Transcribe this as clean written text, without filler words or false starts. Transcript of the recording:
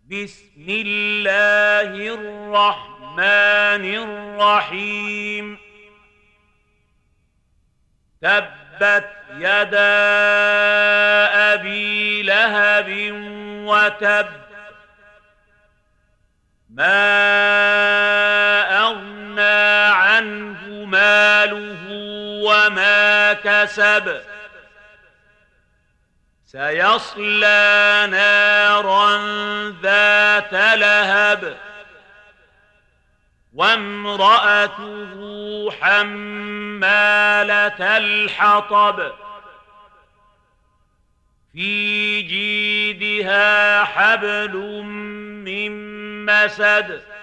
بسم الله الرحمن الرحيم. تبت يدا أبي لهب وتب. ما أغنى عنه ماله وما كسب. سيصلى نارا ذات لهب وامرأته حمالة الحطب في جيدها حبل من مسد.